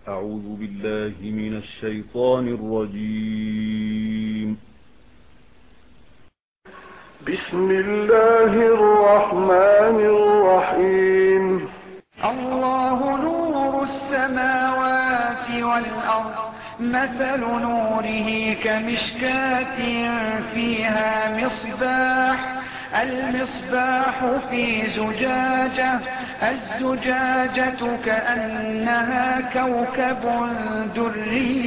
أعوذ بالله من الشيطان الرجيم. بسم الله الرحمن الرحيم. الله نور السماوات والأرض، مثل نوره كمشكاة فيها مصباح، المصباح في زجاجة، الزجاجة كأنها كوكب دري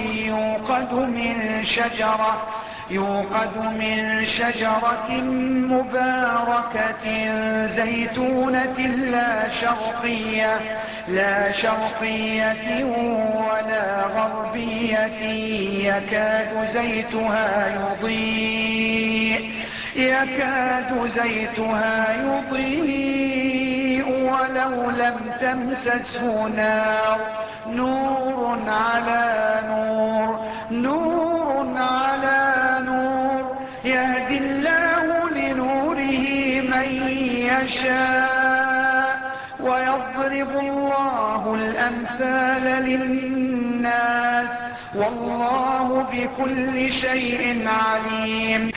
يوقد من شجرة مباركة زيتونة لا شرقية ولا غربية، يكاد زيتها يضيء ولو لم تمسسه نار، نور على نور، يهدي الله لنوره من يشاء، ويضرب الله الأمثال للناس، والله بكل شيء عليم.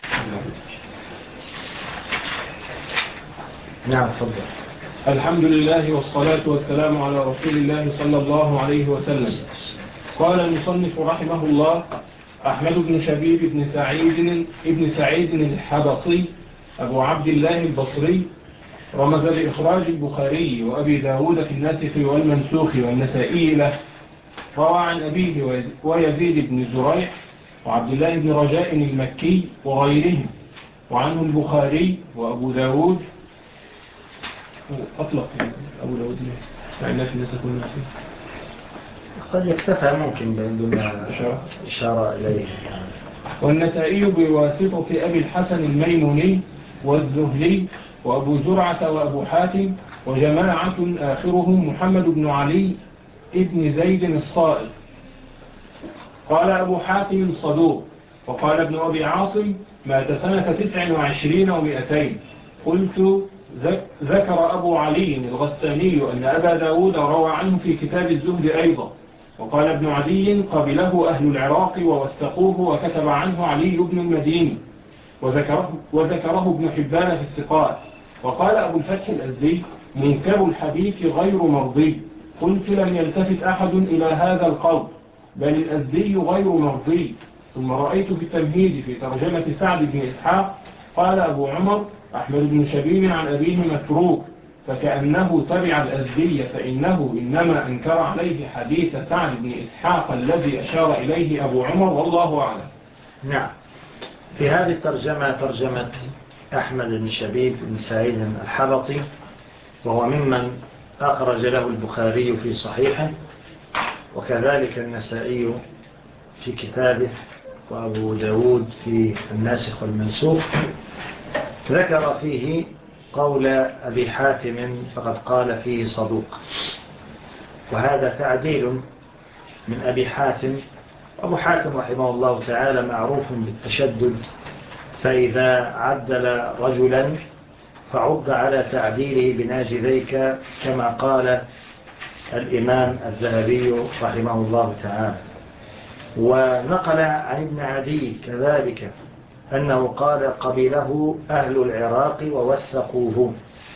نعم، تفضل. الحمد لله والصلاة والسلام على رسول الله صلى الله عليه وسلم. قال المصنف رحمه الله: أحمد بن شبيب بن سعيد الحبطي أبو عبد الله البصري، رمز بإخراج البخاري وأبي داود في الناسخ والمنسوخ والنسائي له. روى عن أبيه ويزيد بن زريح وعبد الله بن رجاء المكي وغيرهم، وعنه البخاري وأبو داود. أطلق أبو داود فإن في النسخ والنسخ قد يكتفى ممكن بما إشارة إليه. والنسائي بواسطة أبي الحسن الميموني والزهلي وأبو زرعة وأبو حاتم وجماعة آخرهم محمد بن علي ابن زيد الصائغ. قال أبو حاتم صدوق. وقال ابن أبي عاصم مات سنة 29 و200. قلت: ذكر أبو علي الغساني أن أبا داود روى عنه في كتاب الزهد أيضا. وقال ابن عدي: قبله أهل العراق ووثقوه وكتب عنه علي بن المديني، وذكره ابن حبان في الثقات. وقال أبو الفتح الأزدي: منكر الحديث غير مرضي. قلت: لم يلتفت أحد إلى هذا القول، بل الأزدي غير مرضي. ثم رأيت في التمهيد في ترجمة سعد بن إسحاق قال أبو عمر: أحمد بن شبيب عن أبيه متروك، فكأنه تبع الأزدي، فإنه إنما أنكر عليه حديث سعد بن إسحاق الذي أشار إليه أبو عمر، والله أعلم. نعم. في هذه الترجمة ترجمة أحمد بن شبيب بن سعيد الحبطي، وهو ممن أخرج له البخاري في صحيحه، وكذلك النسائي في كتابه، وأبو داود في الناسخ والمنسوخ. ذكر فيه قول أبي حاتم فقد قال فيه صدوق، وهذا تعديل من أبي حاتم. أبو حاتم رحمه الله تعالى معروف بالتشدد، فإذا عدل رجلا فعض على تعديله بناجذيك، كما قال الإمام الذهبي رحمه الله تعالى. ونقل عن ابن عدي كذلك أنه قال: قبله أهل العراق ووثقوه.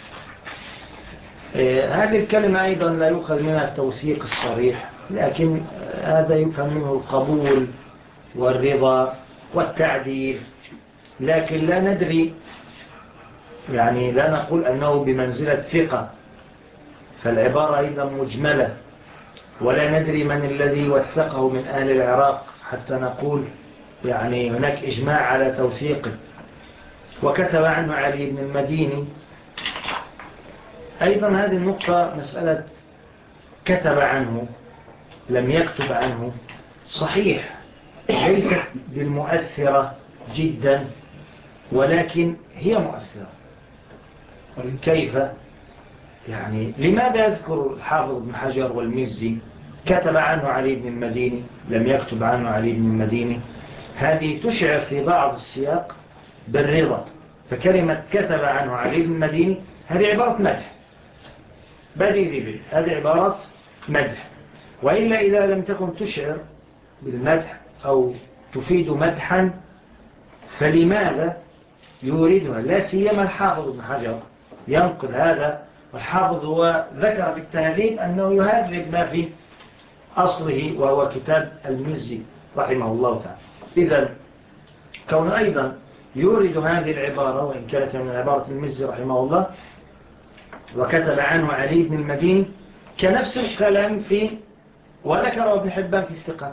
هذه الكلمة أيضا لا يؤخذ منها التوثيق الصريح، لكن هذا يفهم منه القبول والرضا والتعديل، لكن لا ندري، يعني لا نقول أنه بمنزلة ثقة، فالعبارة أيضا مجملة، ولا ندري من الذي وثقه من أهل العراق حتى نقول يعني هناك إجماع على توثيقه. وكتب عنه علي بن المديني أيضا. هذه النقطة مسألة كتب عنه لم يكتب عنه، صحيح ليست بالمؤثرة جدا، ولكن هي مؤثرة. كيف؟ يعني لماذا يذكر الحافظ ابن حجر والمزي كتب عنه علي بن المديني لم يكتب عنه علي بن المديني؟ هذه تشعر في بعض السياق بالرضا، فكلمة كتب عنه علي بن المديني هذه عبارة مدح، هذه عبارة مدح. وإلا إذا لم تكن تشعر بالمدح أو تفيد مدحا فلماذا يوردها؟ لا سيما الحافظ ابن حجر ينقل هذا، والحافظ هو ذكر في التهذيب أنه يهذب ما في أصله وهو كتاب المزي رحمه الله تعالى. إذن كون أيضا يورد هذه العبارة وإن كانت من عبارة المزي رحمه الله وكتب عنه علي بن المديني كنفس الكلام في وذكر ابن حبان في الثقات.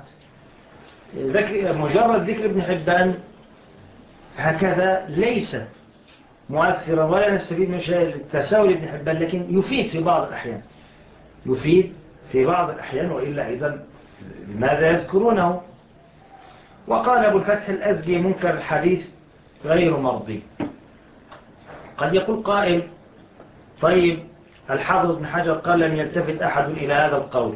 مجرد ذكر ابن حبان هكذا ليس مؤثرا ولا نستفيد من شيء التساؤل ابن حبان، لكن يفيد في بعض الأحيان، يفيد في بعض الأحيان، وإلا أيضا لماذا يذكرونه؟ وقال أبو الفتح الأزدي منكر الحديث غير مرضي. قد يقول قائل طيب الحافظ ابن حجر قال لم يلتفت أحد إلى هذا القول،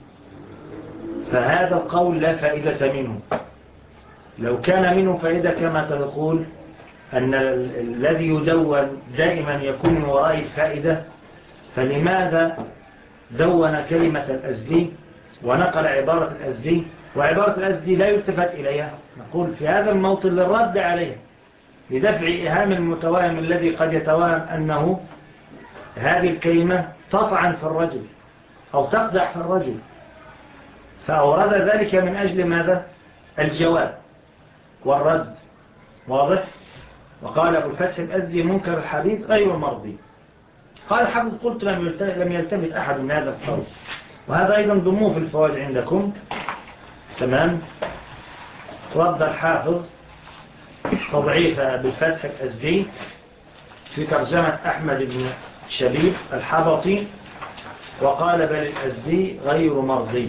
فهذا القول لا فائدة منه. لو كان منه فائدة كما تقول أن الذي يدون دائما يكون من وراء الفائدة، فلماذا دون كلمة الأزدي ونقل عبارة الأزدي، وعبارة الأزدي لا يلتفت إليها؟ نقول في هذا الموطن للرد عليه لدفع إهام المتوهم الذي قد يتوهم أنه هذه الكلمة تطعن في الرجل أو تقدح في الرجل، فأورد ذلك من أجل ماذا؟ الجواب والرد. واضح؟ وقال أبو الفتح الأزدي منكر الحديث غير مرضي. قال حافظ قلت لم يلتفت أحد من هذا القول، وهذا أيضا ضموه في الفوائد عندكم. تمام. رد الحافظ تضعيف بالفتح الأزدي في ترجمة أحمد بن شبيب الحبطي، وقال بل الأزدي غير مرضي.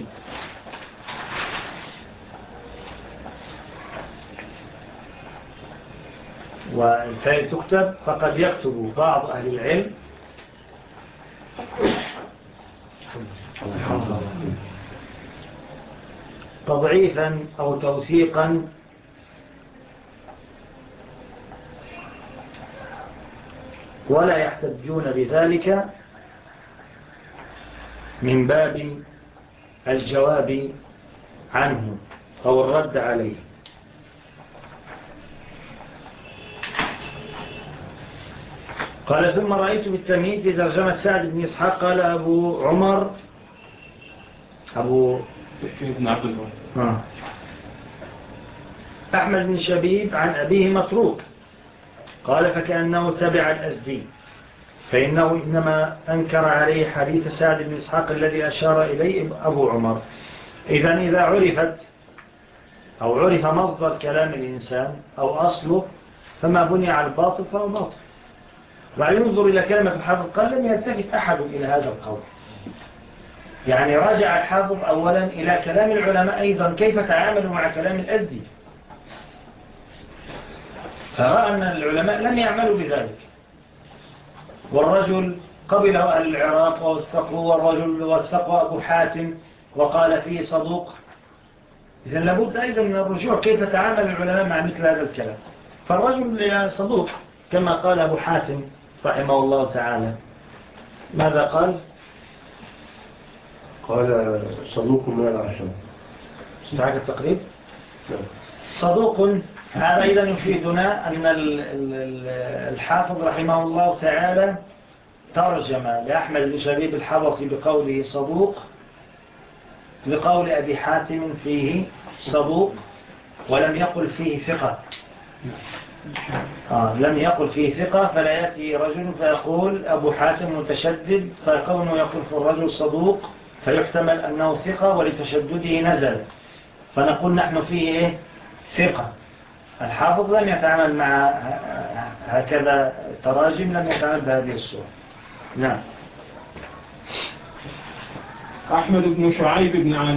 والفائد تكتب فقد يكتب بعض أهل العلم تضعيفا أو توثيقا ولا يحتجون بذلك من باب الجواب عنه أو الرد عليه. قال ثم رأيت بالتمهيد في ترجمة سعد بن إسحاق قال أبو عمر أبو بن عبد الله أحمد بن شبيب عن أبيه متروك، قال فكأنه تبع الأزدي، فإنه إنما أنكر عليه حديث سعد بن إسحاق الذي أشار إليه أبو عمر. إذا عرفت أو عرف مصدر كلام الإنسان أو أصله فما بني على الباطل فهو باطل. وينظر إلى كلمة الحافظ قال لم يلتفت أحد إلى هذا القول، يعني رجع الحافظ أولا إلى كلام العلماء أيضا كيف تعاملوا مع كلام الأزدي، فرأى أن العلماء لم يعملوا بذلك، والرجل قبله أهل العراق واستقوا، والرجل واستقوا أبو حاتم وقال فيه صدوق. إذن لابد أيضا من الرجوع كيف تعامل العلماء مع مثل هذا الكلام. فالرجل صدوق كما قال أبو حاتم رحمه الله تعالى. ماذا قال؟ قال صدوق من العشرة. استعاك التقريب؟ صدوق. هذا أيضا يفيدنا أن الحافظ رحمه الله تعالى ترجم لأحمد بن شبيب الحبطي بقوله صدوق لقول أبي حاتم فيه صدوق، ولم يقل فيه ثقة. لم يقل فيه ثقة، فلا يأتي رجل فيقول أبو حاتم متشدد، فكونه يقول في الرجل صدوق فيحتمل أنه ثقة ولتشدده نزل، فنقول نحن فيه ثقة. الحافظ لم يتعامل مع هكذا تراجم، لم يتعامل بهذه الصورة. نعم. أحمد بن شعيب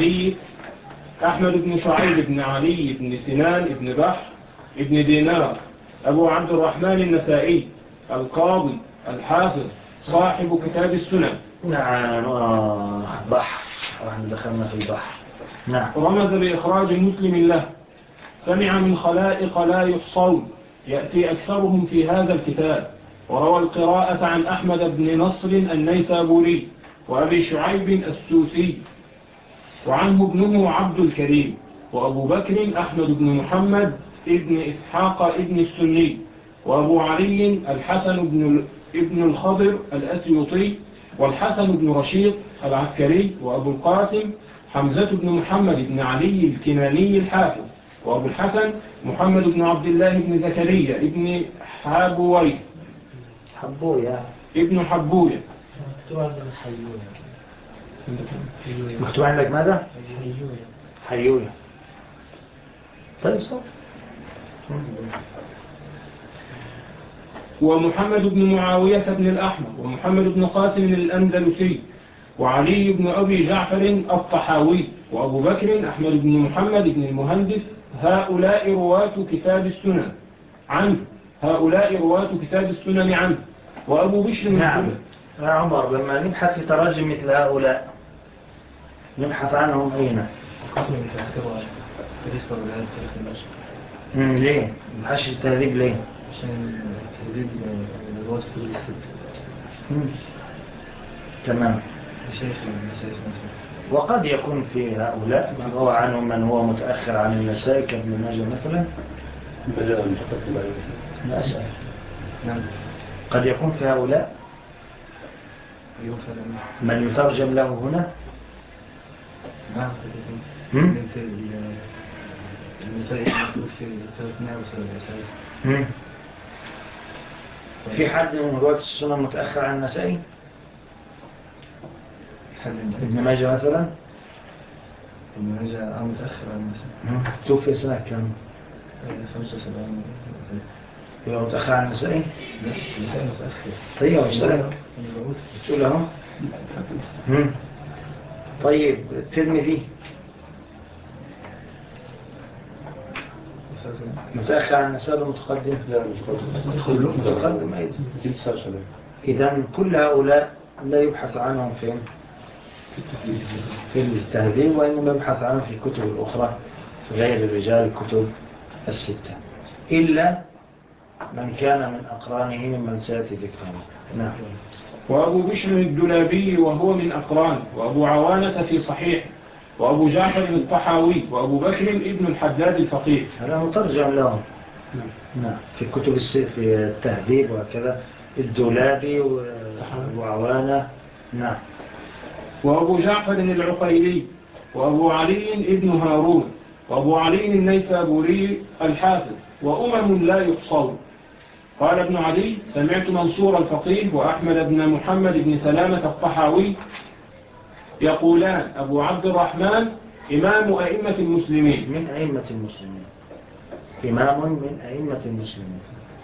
بن علي بن سنان بن بحر ابن دينار أبو عبد الرحمن النسائي القاضي الحافظ صاحب كتاب السنن. نعم. بحر، ونحن دخلنا في البحر. نعم. رمز بإخراج مسلم له، سمع من خلائق لا يحصون يأتي أكثرهم في هذا الكتاب، وروى القراءة عن أحمد بن نصر النيسابوري وأبي شعيب السوسي. وعنه ابنه عبد الكريم، وأبو بكر أحمد بن محمد ابن إسحاق ابن السني، وأبو علي الحسن ابن الخضر الأسيوطي، والحسن بن رشيد العسكري، وأبو القاسم حمزة بن محمد بن علي الكناني الحافظ، وأبو الحسن محمد بن عبد الله بن زكريا ابن حبوي ابن حبوية. مكتوب عندك ماذا؟ حيوية. طيب صح. ومحمد بن معاوية بن الأحمر، ومحمد بن قاسم الأندلسي، وعلي بن أبي جعفر الطحاوي، وأبو بكر أحمد بن محمد بن المهندس. هؤلاء رواة كتاب السنن عنه. وأبو بشر. نعم يا عمر، لما نبحث في تراجم مثل هؤلاء نبحث عنهم أين؟ ليه؟ نبحث في التهذيب ليه؟ عشان تهذيب رواة كتب الستة. تمام. مشايخ مثلا. وقد يكون في هؤلاء من هو عنهم من هو متأخر عن النسائي كابن ماجه مثلا. لا أسأل. نعم. قد يكون في هؤلاء من يترجم له هنا. نعم قد يكون. النسائي يقول في 370. في حد من رواة السنة متأخر عن النسائي؟ ابن ماجه مثلا. ابن ماجه متأخر عن النسائي. توفي سنة كم؟ 75. يبقى متأخر عن النسائي؟ لا النسائي متأخر. طيب السلام تقول له. طيب الترمذي متأخر عن النسائي متقدم؟ لا متقدم أيضا. إذن كل هؤلاء لا يبحث عنهم في التهذيب، وإنما يبحث عنهم في الكتب الأخرى غير الرجال الكتب الستة، إلا من كان من أقرانه ممن سيأتي ذكرهم. نعم. وأبو بشر الدلابي وهو من أقران، وأبو عوانة في صحيح، وأبو جعفر الطحاوي، وأبو بكر ابن الحداد الفقيه. هذا مترجم لهم. نعم. في كتب في التهذيب وكذا الدولابي وعوانة. نعم. وأبو جعفر العقيلي، وأبو علي ابن هارون، وأبو علي النيسابوري الحافظ، وأمم لا يحصون. قال ابن علي: سمعت منصور الفقيه وأحمد بن محمد بن سلامة الطحاوي يقولان: أبو عبد الرحمن إمام أئمة المسلمين. من أئمة المسلمين. إمام من أئمة المسلمين.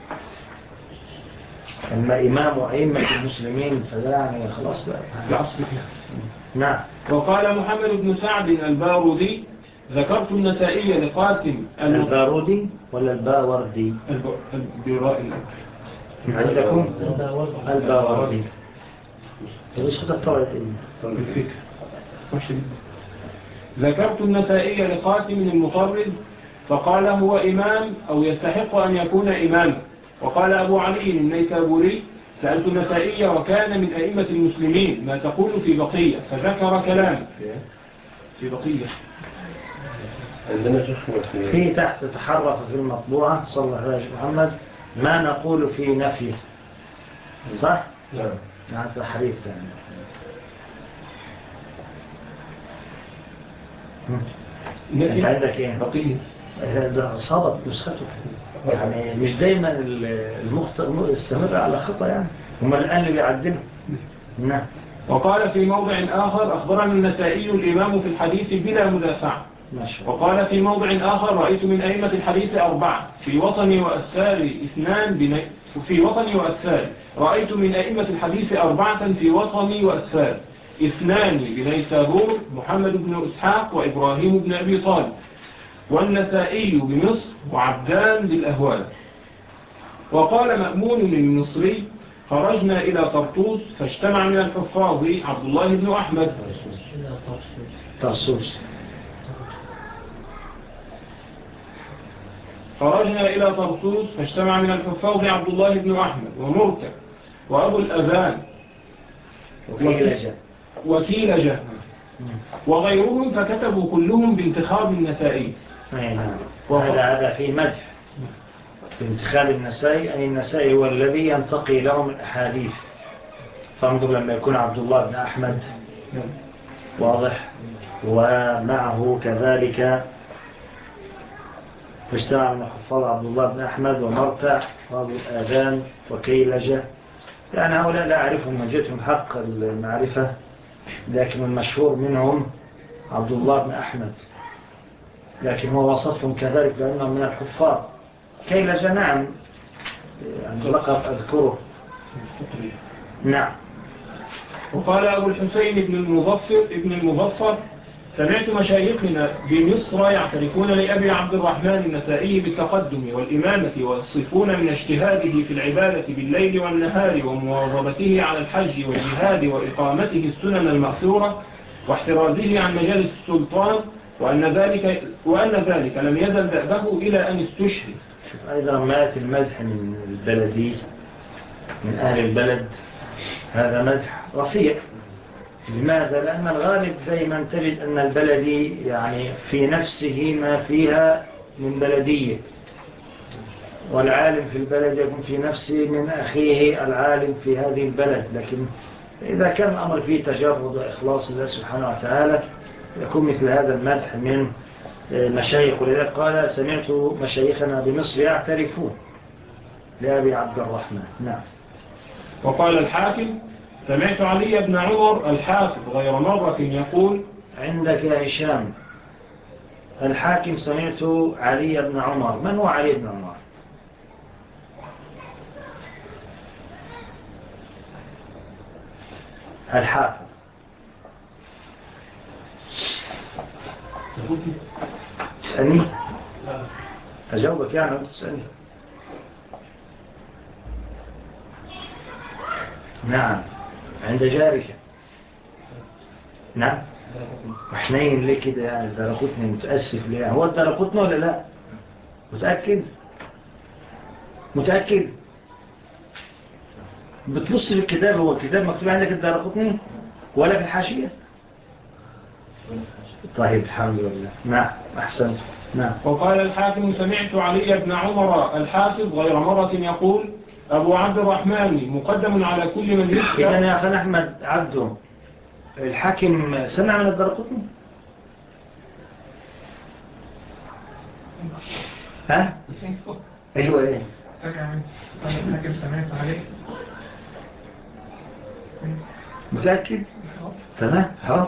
أما إمام أئمة المسلمين فلا يعني خلاص بقى. نعم. وقال محمد بن سعد البارودي: ذكرت النسائي لقاسم. البارودي ولا الباوردي؟ بالراء عندكم الباوردي. وش تطلعت الفكر. ذكرت النسائي لقاسم المطرد فقال: هو إمام أو يستحق أن يكون إمام. وقال أبو علي النيسابوري: سألت النسائي وكان من أئمة المسلمين ما تقول في بقية، فذكر كلام في بقية. في تحت تحرف في المطبوعة صلى الله عليه محمد ما نقول في نفيه، صح؟ نعم. تحريف ثاني. انت عندك ايه؟ بقية. ده صابت نسخته، يعني مش دايما المخطئ استمر على خطأ، يعني هم الآن اللي بيعدلوا. نعم. وقال في موضع آخر: أخبرنا النسائي الإمام في الحديث بلا مدافع. وقال في موضع آخر: رأيت من أئمة الحديث 4 في وطني وأسفاري 2 في وطني وأسفاري. رأيت من أئمة الحديث 4 في وطني وأسفاري، 2 بنيسابور: محمد بن إسحاق وإبراهيم بن أبي طالب، والنسائي بمصر وعبدان بالأهواز. وقال مأمون المصري: خرجنا إلى طرطوس فاجتمع من الحفاظ عبد الله بن أحمد. خرجنا إلى طرطوس فاجتمع من الحفاظ عبد الله بن أحمد ومركب وأبو الأذان وكيلجة وغيرهم فكتبوا كلهم بانتخاب النسائي. هذا في مدح بانتخاب النسائي، أي النسائي هو الذي ينتقي لهم الأحاديث. فانظر لما يكون عبد الله بن أحمد واضح، ومعه كذلك فاجتمع من حفاظ عبد الله بن أحمد ومرتع وابو الآذان وكيلجة، يعني هؤلاء لا أعرفهم من جهتهم حق المعرفة، لكن المشهور منهم عبد الله بن أحمد، لكن هو وصفهم كذلك لأنهم من الحفاظ. كيلجة نعم، يعني لقب أذكره. نعم. وقال أبو الحسين ابن المظفر سمعت مشايخنا بمصر يعترفون لأبي عبد الرحمن النسائي بالتقدم والإمامة، ويصفون من اجتهاده في العبادة بالليل والنهار ومواظبته على الحج والجهاد وإقامته السنن المأثورة واحترازه عن مجالس السلطان، وأن ذلك لم يزل دأبه إلى أن استشهد. أيضا ما يأتي المدح من البلدي من أهل البلد، هذا مدح رفيع. لماذا؟ لأن الغالب دائما تجد أن البلدي يعني في نفسه ما فيها من بلدية، والعالم في البلد يكون في نفسه من أخيه العالم في هذه البلد. لكن إذا كان الأمر فيه تجرد وإخلاص الله سبحانه وتعالى يكون مثل هذا المدح من مشايخ. ولذلك قال سمعت مشايخنا بمصر يعترفون لأبي عبد الرحمن. نعم. وقال الحاكم سمعت علي بن عمر الحافظ غير مرة يقول. عندك يا هشام الحاكم سمعت علي بن عمر. من هو علي بن عمر؟ الحافظ. تسألني أجاوبك يعني أنت تسألني. نعم عند جارك. نعم وحنين ليه كده يعني الدرقوتني متأسف ليه؟ هو الدرقوتني ولا لا؟ متأكد بتبص في الكتاب، هو الكتاب مكتوب عندك الدرقوتني ولا في الحاشية؟ طيب الحمد لله. نعم أحسن. نعم. وقال الحاكم سمعت علي بن عمر الحافظ غير مرة يقول أبو عبد الرحمن مقدم على كل من يذكر. إذن يا أخي أحمد عبده الحاكم سمع من الدرقطني؟ ها؟ أيوة إيه؟ الحاكم سمعت عليه. متأكد؟ تمام؟ ها؟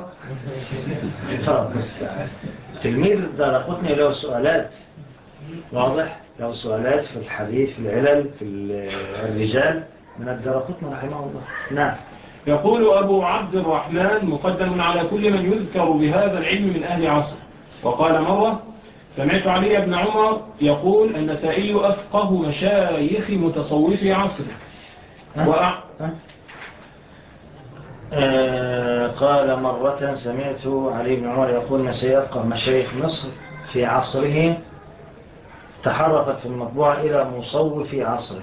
تلميذ الدرقطني له سؤالات واضح، له سؤالات في الحديث في العلل في الرجال من الدرقطني رحمه الله. نعم. يقول أبو عبد الرحمن مقدم على كل من يذكر بهذا العلم من أهل عصر. وقال مرة سمعت علي بن عمر يقول النسائي أفقه مشايخ متصوفي عصره. قال مرة سمعت علي بن عمر يقول النسائي أفقه مشايخ مصر في عصره، تحرفت في المطبوعة إلى مصوفي عصره.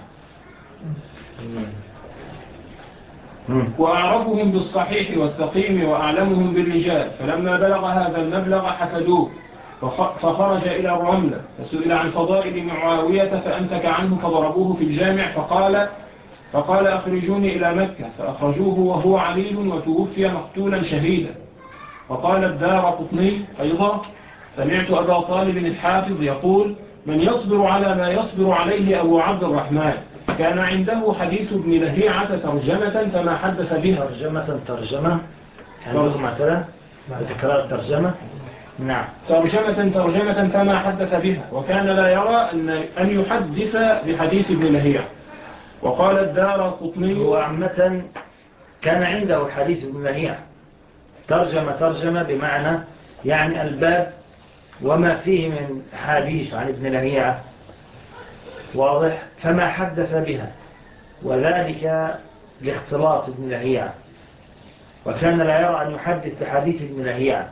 وأعرفهم بالصحيح والسقيم وأعلمهم بالرجال، فلما بلغ هذا المبلغ حسدوه فخرج إلى الرملة فسئل عن فضائل معاوية فأمسك عنه فضربوه في الجامع فقال أخرجوني إلى مكة فأخرجوه وهو عليل وتوفي مقتولا شهيدا. وقال الدارقطني أيضا سمعت أبا طالب الحافظ يقول من يصبر على ما يصبر عليه أبو عبد الرحمن كان عنده حديث ابن لهيعة ترجمة فما حدث بها. ترجمة عندكم كذا تكرار الترجمة. نعم. ترجمة فما حدث بها، وكان لا يرى أن يحدث بحديث ابن لهيعة. وقال الدارقطني وعامة كان عنده حديث ابن لهيعة ترجمة بمعنى يعني الباب وما فيه من حديث عن ابن لهيعة واضح، فما حدث بها، وذلك لاختلاط ابن لهيعة، وكان لا يرى أن يحدث بحديث ابن لهيعة.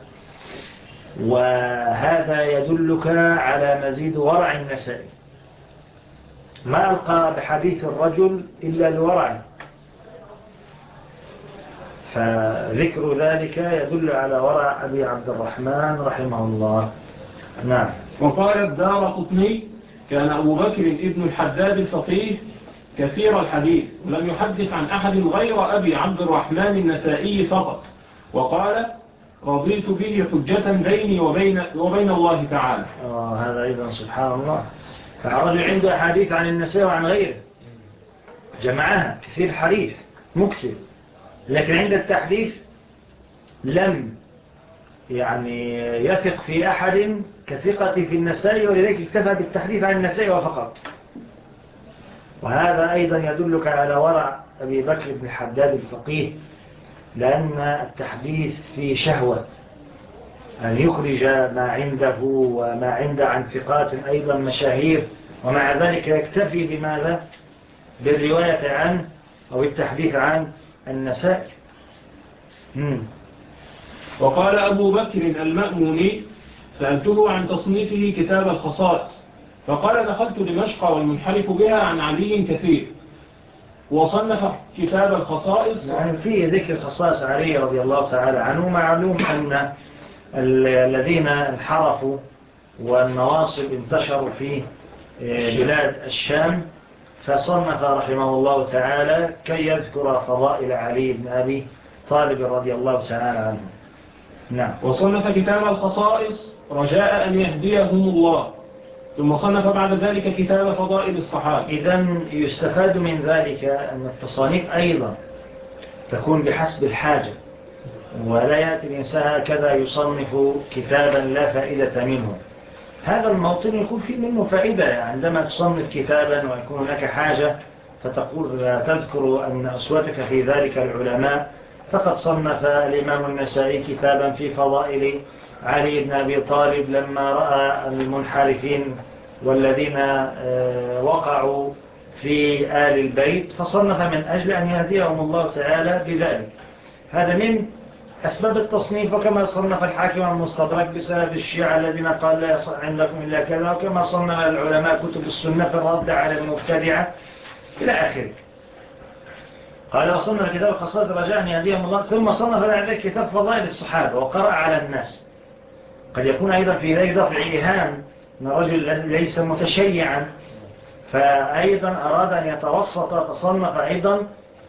وهذا يدلك على مزيد ورع النسائي، ما ألقى بحديث الرجل إلا الورع، فذكر ذلك يدل على ورع أبي عبد الرحمن رحمه الله. نعم. وقال الدارقطني كان أبو بكر ابن الحداد الفقيه كثير الحديث ولم يحدث عن أحد غير أبي عبد الرحمن النسائي فقط، وقال رضيت به حجة بيني وبين الله تعالى. هذا أيضا سبحان الله، فالرجل عنده أحاديث عن النسائي وعن غيره جمعها، كثير حديث مكثر، لكن عند التحديث لم يعني يثق في أحد كثقة في النسائي، ولذلك اكتفى بالتحديث عن النسائي وفقط. وهذا أيضا يدلك على ورع أبي بكر بن الحداد الفقيه، لأن التحديث فيه شهوة أن يخرج ما عنده وما عند عن ثقات أيضا مشاهير، ومع ذلك يكتفي بماذا؟ بالرواية عنه أو التحديث عن النسائي. وقال أبو بكر المأموني سألته عن تصنيفه كتاب الخصائص، فقال دخلت دمشق والمنحرف بها عن علي كثير، وصنف كتاب الخصائص. يعني في ذكر خصائص علي رضي الله تعالى عنه. معلوم أن الذين انحرفوا والنواصب انتشروا في بلاد الشام، فصنف رحمه الله تعالى كي يذكر فضائل علي بن أبي طالب رضي الله تعالى عنه. نعم. وصنف كتاب الخصائص رجاء أن يهديهم الله، ثم صنف بعد ذلك كتاب فضائل الصحابة. إذن يستفاد من ذلك أن التصانيف أيضا تكون بحسب الحاجة، ولا يأتي الإنسان هكذا يصنف كتابا لا فائدة منه. هذا الموطن يكون فيه منه فائدة، عندما تصنف كتابا ويكون هناك حاجة فتقول تذكر أن أسوتك في ذلك العلماء. فقد صنف الإمام النسائي كتابا في فضائل علي بن أبي طالب لما رأى المنحرفين والذين وقعوا في آل البيت، فصنف من أجل أن يهديهم الله تعالى بذلك. هذا من أسباب التصنيف. وكما صنف الحاكم المستدرك بسبب الشيعة الذين قال لا يصح عندكم إلا كذا، وكما صنف العلماء كتب السنة في الرد على المبتدعة إلى آخره. قال وصنف كتاب الخصائص رجاء أن يهديهم الله، ثم صنف بعد ذلك كتاب فضائل الصحابة وقرأ على الناس. قد يكون أيضا في ذلك دفع إيهام أن الرجل ليس متشيعا، فأيضا أراد أن يتوسط، فصنف أيضا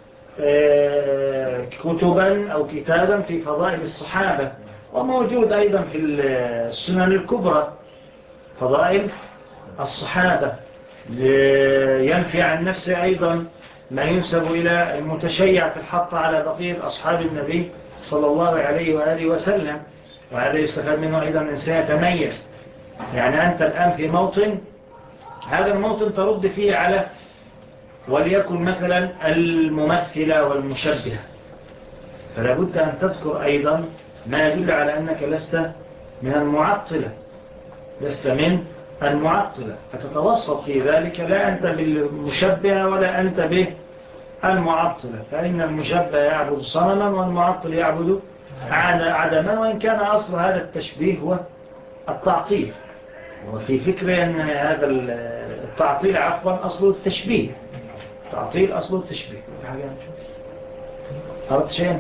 كتبا أو كتابا في فضائل الصحابة، وموجود أيضا في السنن الكبرى فضائل الصحابة، ينفي عن نفسه أيضا ما ينسب إلى المتشيع في الحط على بقية أصحاب النبي صلى الله عليه وآله وسلم. وهذا يستفاد منه أيضا من سيتميز. يعني أنت الآن في موطن، هذا الموطن ترد فيه على وليكن مثلا الممثلة والمشبهة، فلا بد أن تذكر أيضا ما يدل على أنك لست من المعطلة، لست من المعطلة، فتتوسط في ذلك. لا أنت بالمشبهة ولا أنت بالمعطلة، فإن المشبه يعبد صنما والمعطل يعبد عدما، وإن كان أصل هذا التشبيه هو التعطيل. وفي فكرة أن هذا التعطيل عفوا أصل التشبيه، تعطيل أصل التشبيه. أردت شيئا؟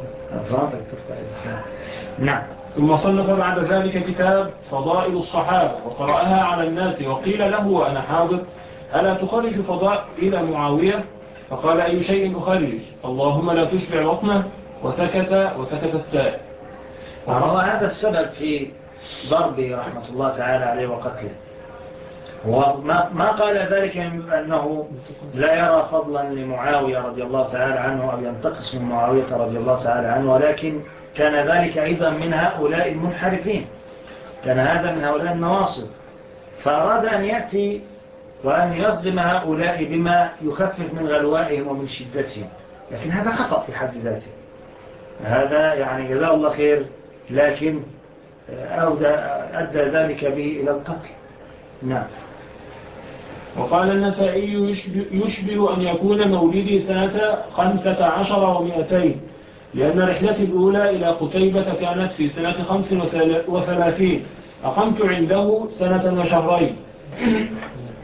نعم. ثم صنف بعد ذلك كتاب فضائل الصحابة وقرأها على الناس، وقيل له وأنا حاضر ألا تخرج فضائل معاوية؟ فقال أي شيء أخرج؟ اللهم لا تشبع بطنه. وسكت السائل. وهو هذا السبب في ضربه رحمة الله تعالى عليه وقتله. وما قال ذلك أنه لا يرى فضلا لمعاوية رضي الله تعالى عنه أو ينتقص من معاوية رضي الله تعالى عنه، ولكن كان ذلك أيضا من هؤلاء المنحرفين، كان هذا من هؤلاء النواصب، فأراد أن يأتي وأن يصدم هؤلاء بما يخفف من غلوائهم ومن شدتهم، لكن هذا خطأ في حد ذاته. هذا يعني جزاه الله خير، لكن أدى ذلك به إلى القتل. نعم. وقال النسائي يشبه أن يكون مولدي سنة 15 و200، لأن رحلتي الأولى إلى قتيبة كانت في سنة 35، أقمت عنده سنة وشهرين.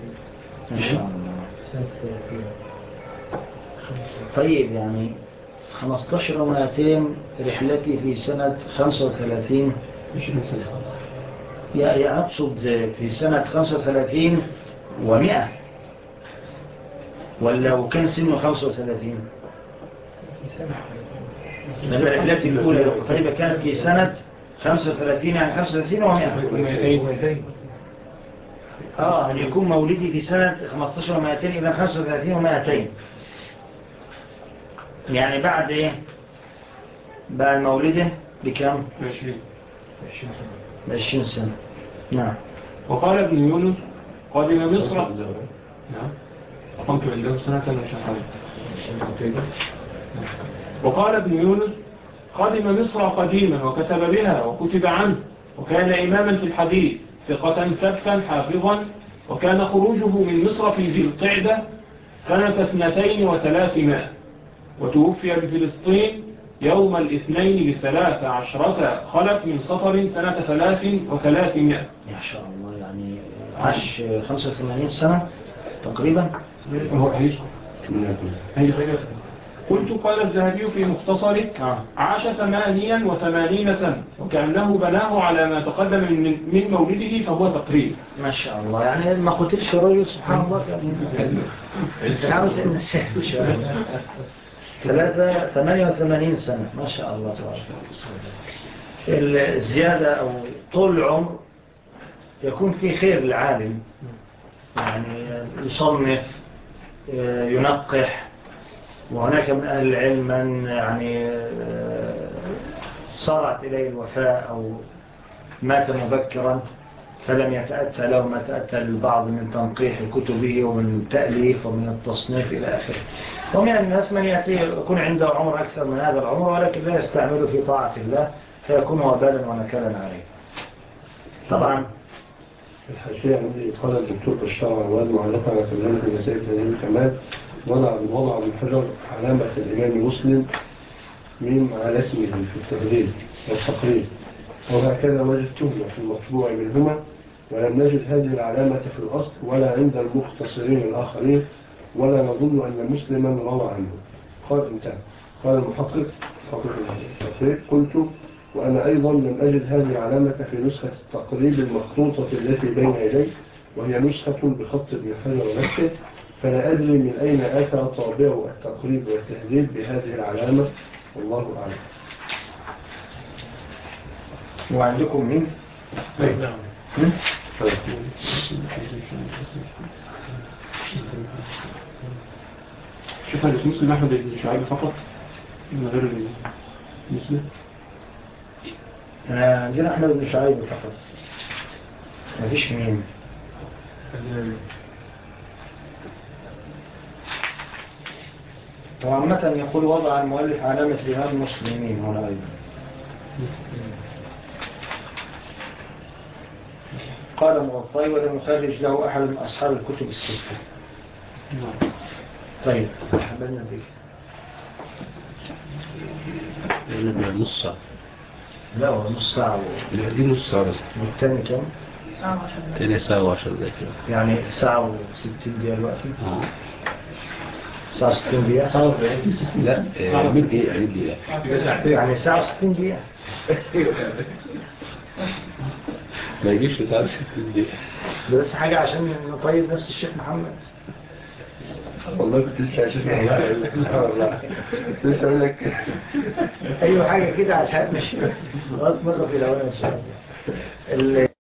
طيب، يعني 15 و200 رحلتي في سنة 35. يا أقصد في سنة 35 و100، ولو كان سنه 35. رحلتي الأولى فإذا كانت في سنة 35 يعني 35 و100. أن يكون مولدي في سنة 15 و200 إلى 35 و200، يعني بعد إيه؟ بعد مولده بكم؟ 20 سنة. نعم. وقال ابن يونس قدم مصر. نعم. قمت عنده سنة وشهر. وقال ابن يونس قدم مصر قديما وكتب بها وكتب عنه، وكان إماما في الحديث ثقة ثبتا حافظا، وكان خروجه من مصر في ذي القعدة سنة 32، وتوفي بفلسطين يوم الاثنين ب13 خلف من صفر سنة 3300. ما شاء الله، يعني عاش 85 سنة تقريبا. هو عايش. قلت قال الذهبي في مختصره عاش 88 سنة، وكأنه بناه على ما تقدم من مولده، فهو تقريب. ما شاء الله، يعني ما قلتلش الرجل سبحان الله عاوز ان الشيخ 88 سنة ما شاء الله تبارك. الزيادة أو طول العمر يكون في خير العالم، يعني يصنف ينقح. وهناك من أهل العلم من يعني صارت إليه الوفاة أو مات مبكرا فلم يتأتى له ما تأتى للبعض من تنقيح كتبه ومن تأليف ومن التصنيف إلى آخره. ومن الناس من يكون عنده عمر أكثر من هذا العمر ولكن لا يستعمله في طاعة الله فيكون وبالا ونكالا عليه. طبعا الحاشية عندي قال الدكتور بشار عواد معلقة على كلمة المسائل هذه الكمال وضع ابن حجر علامة الإمام مسلم من على اسمه في التهذيب والتقريب، وهكذا وجدته في المطبوع منهما، ولم نجد هذه العلامة في الأصل ولا عند المختصرين الآخرين، ولا نظن أن مسلما روى عنه. قال انتهى. قال المحقق قلت وأنا أيضا لم أجد هذه العلامة في نسخة التقريب المخطوطة التي بين يدي، وهي نسخة بخط ابن حجر نفسه، فلا أدري من أين آتى طابع التقريب والتهذيب بهذه العلامة، والله أعلم. وعندكم مين؟ نعم. شوف هذا اسم مسلم أحمد بن شعيب فقط من غير المسلم. عندنا أحمد بن شعيب فقط، ما فيش مين. وعامة يقول وضع المؤلف علامة الإمام المسلمين هنا أيضا. قال موطي ولم يخرج له أحد من أصحاب الكتب الستة. طيب حبلنا بك نص ساعة. لا هو نص ساعة دي نص ساعة بس. والتاني كم؟ تاني ساعة و10 دقائق. يعني ساعة و60 دقيقة دلوقتي. ساعة 60 دقيقة. ساعة لا من دقيقة يعني ساعة 60 دقيقة. ما يجيش لساعة 60 دقيقة. بس حاجة عشان نطيب نفس الشيخ محمد. والله كنت لسه أشوف والله لسه أقول لك أيوة حاجة كده عشان مش مرة في الأول إن شاء الله.